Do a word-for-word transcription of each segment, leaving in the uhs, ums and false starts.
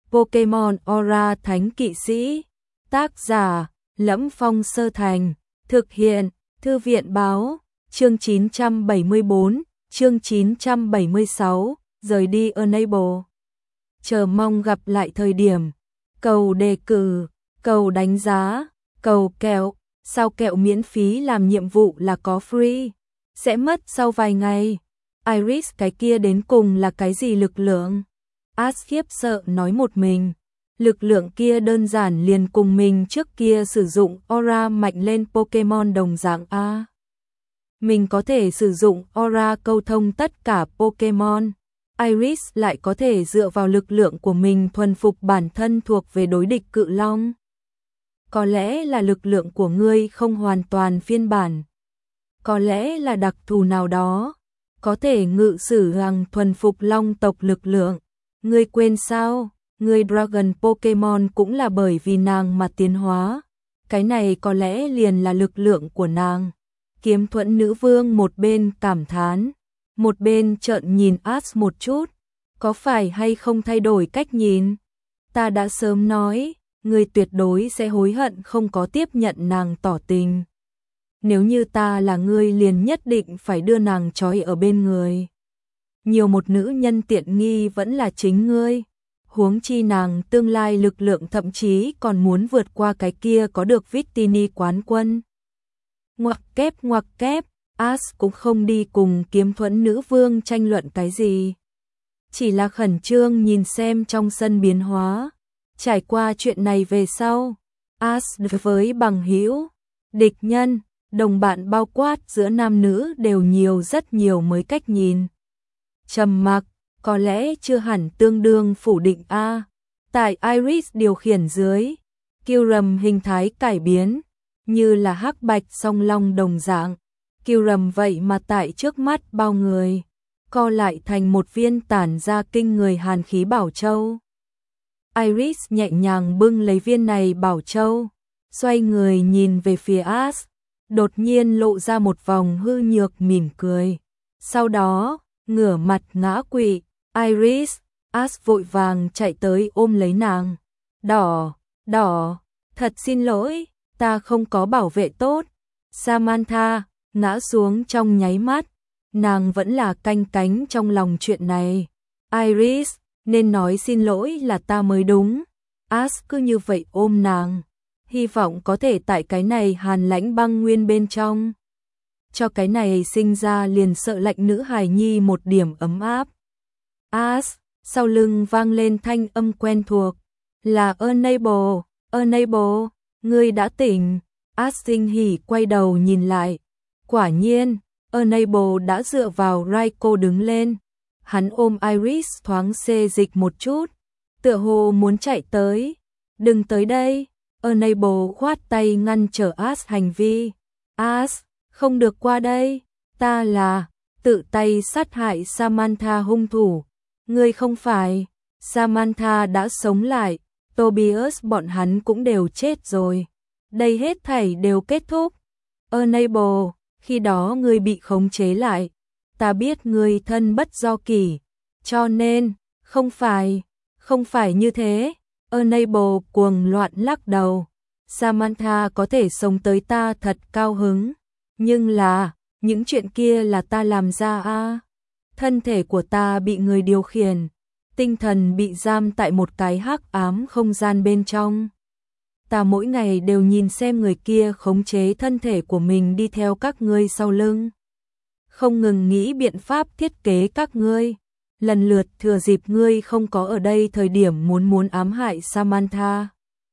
Pokemon Aura Thánh Kỵ Sĩ. Tác giả: Lẫm Phong Sơ Thành. Thực hiện: Thư viện Báo. Chương chín trăm bảy mươi bốn, chương chín trăm bảy mươi sáu, rời đi Enable. Chờ mong gặp lại thời điểm. Cầu đề cử, cầu đánh giá, cầu kẹo. Sao kẹo miễn phí làm nhiệm vụ là có free? Sẽ mất sau vài ngày. Iris, cái kia đến cùng là cái gì lực lượng? Ash khiếp sợ nói một mình. Lực lượng kia đơn giản liền cùng mình trước kia sử dụng Aura mạnh lên Pokemon đồng dạng a. Mình có thể sử dụng Aura câu thông tất cả Pokemon. Iris lại có thể dựa vào lực lượng của mình thuần phục bản thân thuộc về đối địch cự long. Có lẽ là lực lượng của ngươi không hoàn toàn phiên bản. Có lẽ là đặc thù nào đó. Có thể ngự sử hàng thuần phục long tộc lực lượng. Ngươi quên sao? Ngươi Dragon Pokemon cũng là bởi vì nàng mà tiến hóa. Cái này có lẽ liền là lực lượng của nàng. Kiếm Thuẫn nữ vương một bên cảm thán, một bên trợn nhìn Ash một chút. Có phải hay không thay đổi cách nhìn? Ta đã sớm nói, ngươi tuyệt đối sẽ hối hận không có tiếp nhận nàng tỏ tình. Nếu như ta là ngươi liền nhất định phải đưa nàng trói ở bên người. Nhiều một nữ nhân tiện nghi vẫn là chính ngươi. Huống chi nàng tương lai lực lượng thậm chí còn muốn vượt qua cái kia có được Victini quán quân. Ngoặc kép ngoặc kép, Ash cũng không đi cùng Kiếm Thuẫn nữ vương tranh luận cái gì. Chỉ là khẩn trương nhìn xem trong sân biến hóa. Trải qua chuyện này về sau, Ash với bằng hữu, địch nhân, đồng bạn bao quát giữa nam nữ đều nhiều rất nhiều mới cách nhìn. Trầm mặc, có lẽ chưa hẳn tương đương phủ định a. Tại Iris điều khiển dưới, Kyurem hình thái cải biến, như là hắc bạch song long đồng dạng. Kyurem vậy mà tại trước mắt bao người, co lại thành một viên tản ra kinh người hàn khí bảo châu. Iris nhẹ nhàng bưng lấy viên này bảo châu, xoay người nhìn về phía Ash, đột nhiên lộ ra một vòng hư nhược mỉm cười. Sau đó, ngửa mặt ngã quỵ. Iris, Ash vội vàng chạy tới ôm lấy nàng. Đỏ, đỏ, thật xin lỗi, ta không có bảo vệ tốt. Samantha, ngã xuống trong nháy mắt. Nàng vẫn là canh cánh trong lòng chuyện này. Iris, nên nói xin lỗi là ta mới đúng. Ash cứ như vậy ôm nàng. Hy vọng có thể tại cái này hàn lãnh băng nguyên bên trong. Cho cái này sinh ra liền sợ lạnh nữ hài nhi một điểm ấm áp. Ash, sau lưng vang lên thanh âm quen thuộc. Là Enable, Enable, ngươi đã tỉnh. Ash sinh hỉ quay đầu nhìn lại. Quả nhiên, Enable đã dựa vào Raikou đứng lên. Hắn ôm Iris thoáng xê dịch một chút. Tựa hồ muốn chạy tới. Đừng tới đây. Enable khoát tay ngăn trở Ash hành vi. Ash, không được qua đây. Ta là tự tay sát hại Samantha hung thủ. Ngươi không phải. Samantha đã sống lại. Tobias bọn hắn cũng đều chết rồi. Đây hết thảy đều kết thúc. Enable, khi đó ngươi bị khống chế lại. Ta biết ngươi thân bất do kỷ. Cho nên, không phải, không phải như thế. Enable cuồng loạn lắc đầu. Samantha có thể sống tới ta thật cao hứng. Nhưng là, những chuyện kia là ta làm ra a. À. Thân thể của ta bị người điều khiển. Tinh thần bị giam tại một cái hắc ám không gian bên trong. Ta mỗi ngày đều nhìn xem người kia khống chế thân thể của mình đi theo các ngươi sau lưng. Không ngừng nghĩ biện pháp thiết kế các ngươi. Lần lượt thừa dịp ngươi không có ở đây thời điểm muốn muốn ám hại Samantha.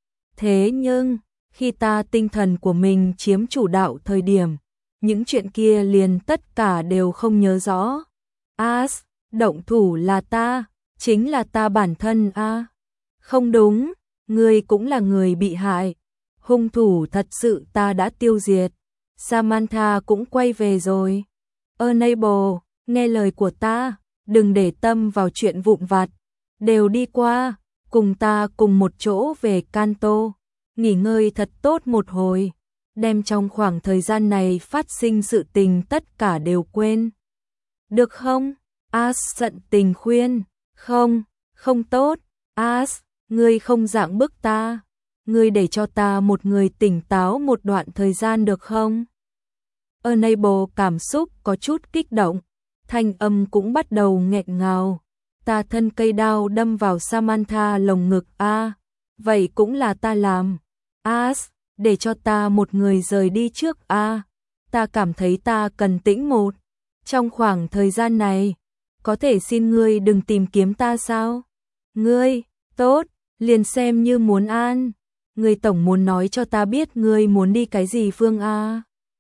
Thế nhưng, khi ta tinh thần của mình chiếm chủ đạo thời điểm, những chuyện kia liền tất cả đều không nhớ rõ. Ash, động thủ là ta, chính là ta bản thân a. À. Không đúng, ngươi cũng là người bị hại. Hung thủ thật sự ta đã tiêu diệt. Samantha cũng quay về rồi. Enable, nghe lời của ta, đừng để tâm vào chuyện vụn vặt. Đều đi qua, cùng ta cùng một chỗ về Kanto. Nghỉ ngơi thật tốt một hồi. Đem trong khoảng thời gian này phát sinh sự tình tất cả đều quên. Được không? Ash giận tình khuyên. Không, không tốt. Ash, ngươi không dạng bức ta, ngươi để cho ta một người tỉnh táo một đoạn thời gian được không? Unable cảm xúc có chút kích động, thanh âm cũng bắt đầu nghẹn ngào. Ta thân cây đao đâm vào Samantha lồng ngực a, à, vậy cũng là ta làm. As, để cho ta một người rời đi trước a. À, ta cảm thấy ta cần tĩnh một. Trong khoảng thời gian này, có thể xin ngươi đừng tìm kiếm ta sao? Ngươi, tốt, liền xem như muốn an. Ngươi tổng muốn nói cho ta biết ngươi muốn đi cái gì Phương a?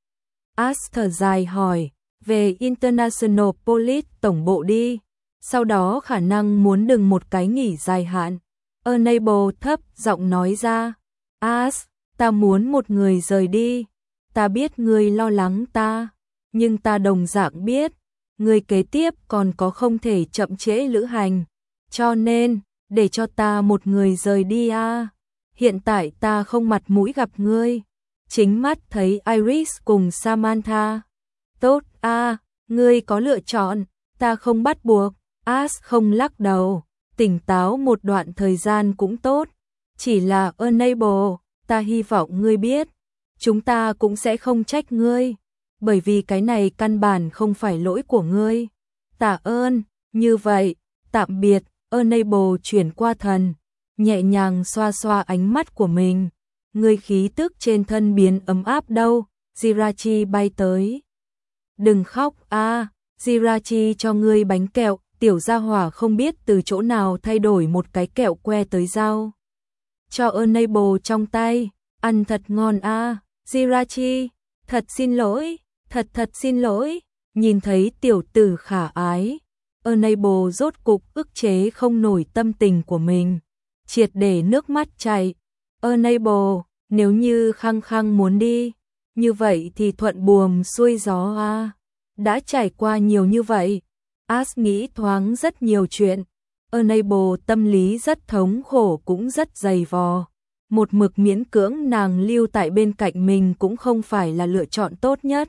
As thở dài hỏi, về International Police tổng bộ đi. Sau đó khả năng muốn đừng một cái nghỉ dài hạn. Unable thấp giọng nói ra, As, ta muốn một người rời đi. Ta biết ngươi lo lắng ta, nhưng ta đồng dạng biết, ngươi kế tiếp còn có không thể chậm trễ lữ hành. Cho nên, để cho ta một người rời đi a. À. Hiện tại ta không mặt mũi gặp ngươi. Chính mắt thấy Iris cùng Samantha. Tốt a, à, ngươi có lựa chọn, ta không bắt buộc. As không lắc đầu, tỉnh táo một đoạn thời gian cũng tốt. Chỉ là Unable, ta hy vọng ngươi biết, chúng ta cũng sẽ không trách ngươi, bởi vì cái này căn bản không phải lỗi của ngươi. Tạ ơn, như vậy, tạm biệt. Unable chuyển qua thần, nhẹ nhàng xoa xoa ánh mắt của mình. Ngươi khí tức trên thân biến ấm áp đâu? Jirachi bay tới. Đừng khóc a, à, Jirachi cho ngươi bánh kẹo. Tiểu gia hỏa không biết từ chỗ nào thay đổi một cái kẹo que tới dao. Cho Unable trong tay, ăn thật ngon a, à. Jirachi, thật xin lỗi, thật thật xin lỗi. Nhìn thấy tiểu tử khả ái, Unable rốt cục ức chế không nổi tâm tình của mình, triệt để nước mắt chảy. Unable, nếu như khăng khăng muốn đi, như vậy thì thuận buồm xuôi gió a. À. Đã trải qua nhiều như vậy, As nghĩ thoáng rất nhiều chuyện. Unable tâm lý rất thống khổ cũng rất dày vò. Một mực miễn cưỡng nàng lưu tại bên cạnh mình cũng không phải là lựa chọn tốt nhất.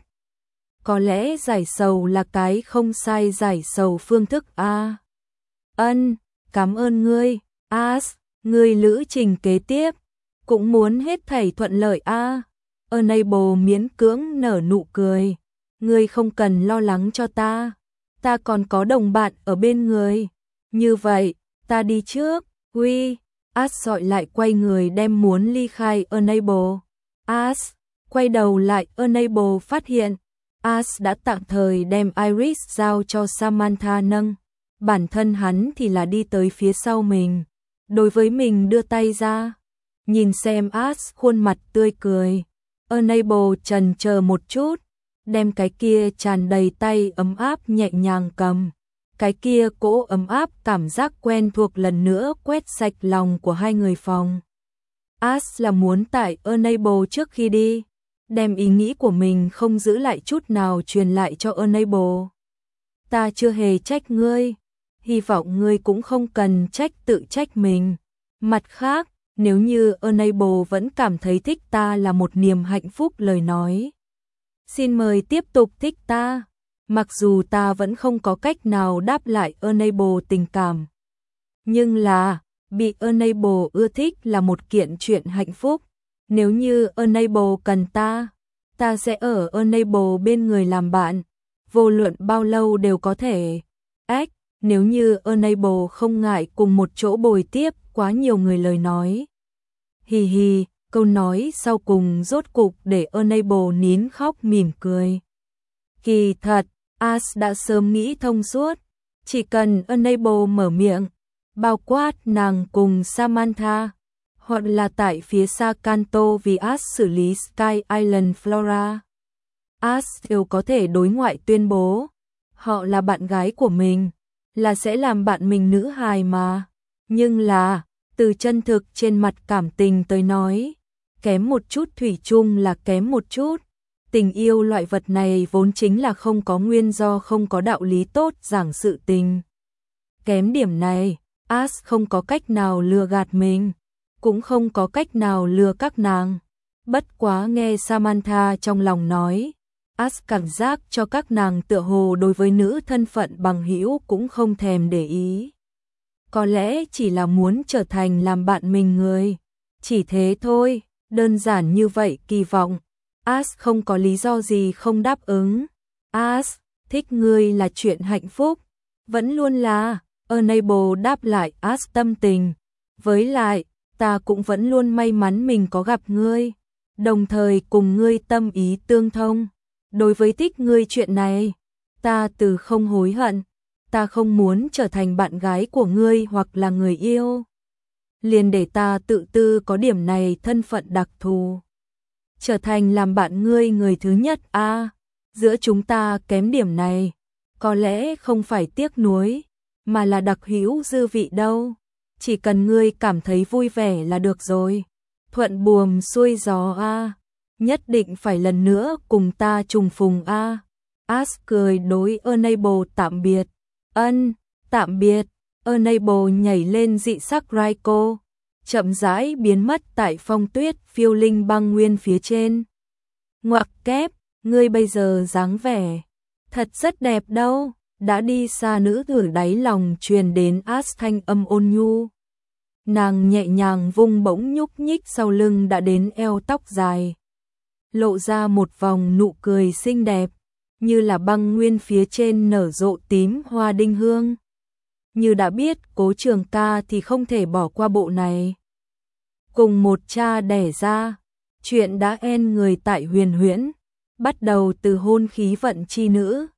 Có lẽ giải sầu là cái không sai giải sầu phương thức a. Ân, cảm ơn ngươi, As, ngươi lữ trình kế tiếp cũng muốn hết thảy thuận lợi a. Unable miễn cưỡng nở nụ cười. Ngươi không cần lo lắng cho ta. Ta còn có đồng bạn ở bên người. Như vậy, ta đi trước. Huy, As dọi lại quay người đem muốn ly khai Unable. As, quay đầu lại Unable phát hiện. As đã tạm thời đem Iris giao cho Samantha nâng. Bản thân hắn thì là đi tới phía sau mình. Đối với mình đưa tay ra. Nhìn xem As khuôn mặt tươi cười. Unable chần chờ một chút. Đem cái kia tràn đầy tay ấm áp nhẹ nhàng cầm. Cái kia cỗ ấm áp cảm giác quen thuộc lần nữa quét sạch lòng của hai người phòng. As là muốn tại Unable trước khi đi, đem ý nghĩ của mình không giữ lại chút nào truyền lại cho Unable. Ta chưa hề trách ngươi, hy vọng ngươi cũng không cần trách tự trách mình. Mặt khác, nếu như Unable vẫn cảm thấy thích ta là một niềm hạnh phúc lời nói, xin mời tiếp tục thích ta. Mặc dù ta vẫn không có cách nào đáp lại Unable tình cảm, nhưng là bị Unable ưa thích là một kiện chuyện hạnh phúc. Nếu như Unable cần ta, ta sẽ ở Unable bên người làm bạn, vô luận bao lâu đều có thể. Ách, nếu như Unable không ngại cùng một chỗ bồi tiếp quá nhiều người lời nói. Hì hì, câu nói sau cùng rốt cục để Unable nín khóc mỉm cười. Kỳ thật, As đã sớm nghĩ thông suốt, chỉ cần Unable mở miệng, bao quát nàng cùng Samantha, hoặc là tại phía xa Kanto vì As xử lý Sky Island Flora. As đều có thể đối ngoại tuyên bố, họ là bạn gái của mình, là sẽ làm bạn mình nữ hài mà. Nhưng là, từ chân thực trên mặt cảm tình tới nói, kém một chút thủy chung là kém một chút. Tình yêu loại vật này vốn chính là không có nguyên do không có đạo lý tốt giảng sự tình. Kém điểm này, As không có cách nào lừa gạt mình, cũng không có cách nào lừa các nàng. Bất quá nghe Samantha trong lòng nói, As cảm giác cho các nàng tựa hồ đối với nữ thân phận bằng hữu cũng không thèm để ý. có lẽ chỉ là muốn trở thành làm bạn mình người. Chỉ thế thôi, đơn giản như vậy. Kỳ vọng Ash không có lý do gì không đáp ứng. Ash, thích ngươi là chuyện hạnh phúc, vẫn luôn là. Unable đáp lại Ash tâm tình. Với lại, ta cũng vẫn luôn may mắn mình có gặp ngươi, đồng thời cùng ngươi tâm ý tương thông. Đối với thích ngươi chuyện này, ta từ không hối hận. Ta không muốn trở thành bạn gái của ngươi hoặc là người yêu. Liền để ta tự tư có điểm này thân phận đặc thù. Trở thành làm bạn ngươi người thứ nhất a à, giữa chúng ta kém điểm này. Có lẽ không phải tiếc nuối, mà là đặc hữu dư vị đâu. Chỉ cần ngươi cảm thấy vui vẻ là được rồi. Thuận buồm xuôi gió a à, nhất định phải lần nữa cùng ta trùng phùng a à. Ash cười đối Unable tạm biệt. Ân, tạm biệt. Unable nhảy lên dị sắc Raiko, chậm rãi biến mất tại phong tuyết phiêu linh băng nguyên phía trên. Ngoặc kép, ngươi bây giờ dáng vẻ thật rất đẹp đâu. Đã đi xa nữ tử đáy lòng truyền đến Ash thanh âm ôn nhu. Nàng nhẹ nhàng vung bỗng nhúc nhích sau lưng đã đến eo tóc dài, lộ ra một vòng nụ cười xinh đẹp, như là băng nguyên phía trên nở rộ tím hoa đinh hương. Như đã biết Cố Trường Ca thì không thể bỏ qua bộ này. Cùng một cha đẻ ra, chuyện đã en người tại Huyền Huyễn, bắt đầu từ hôn khí vận chi nữ.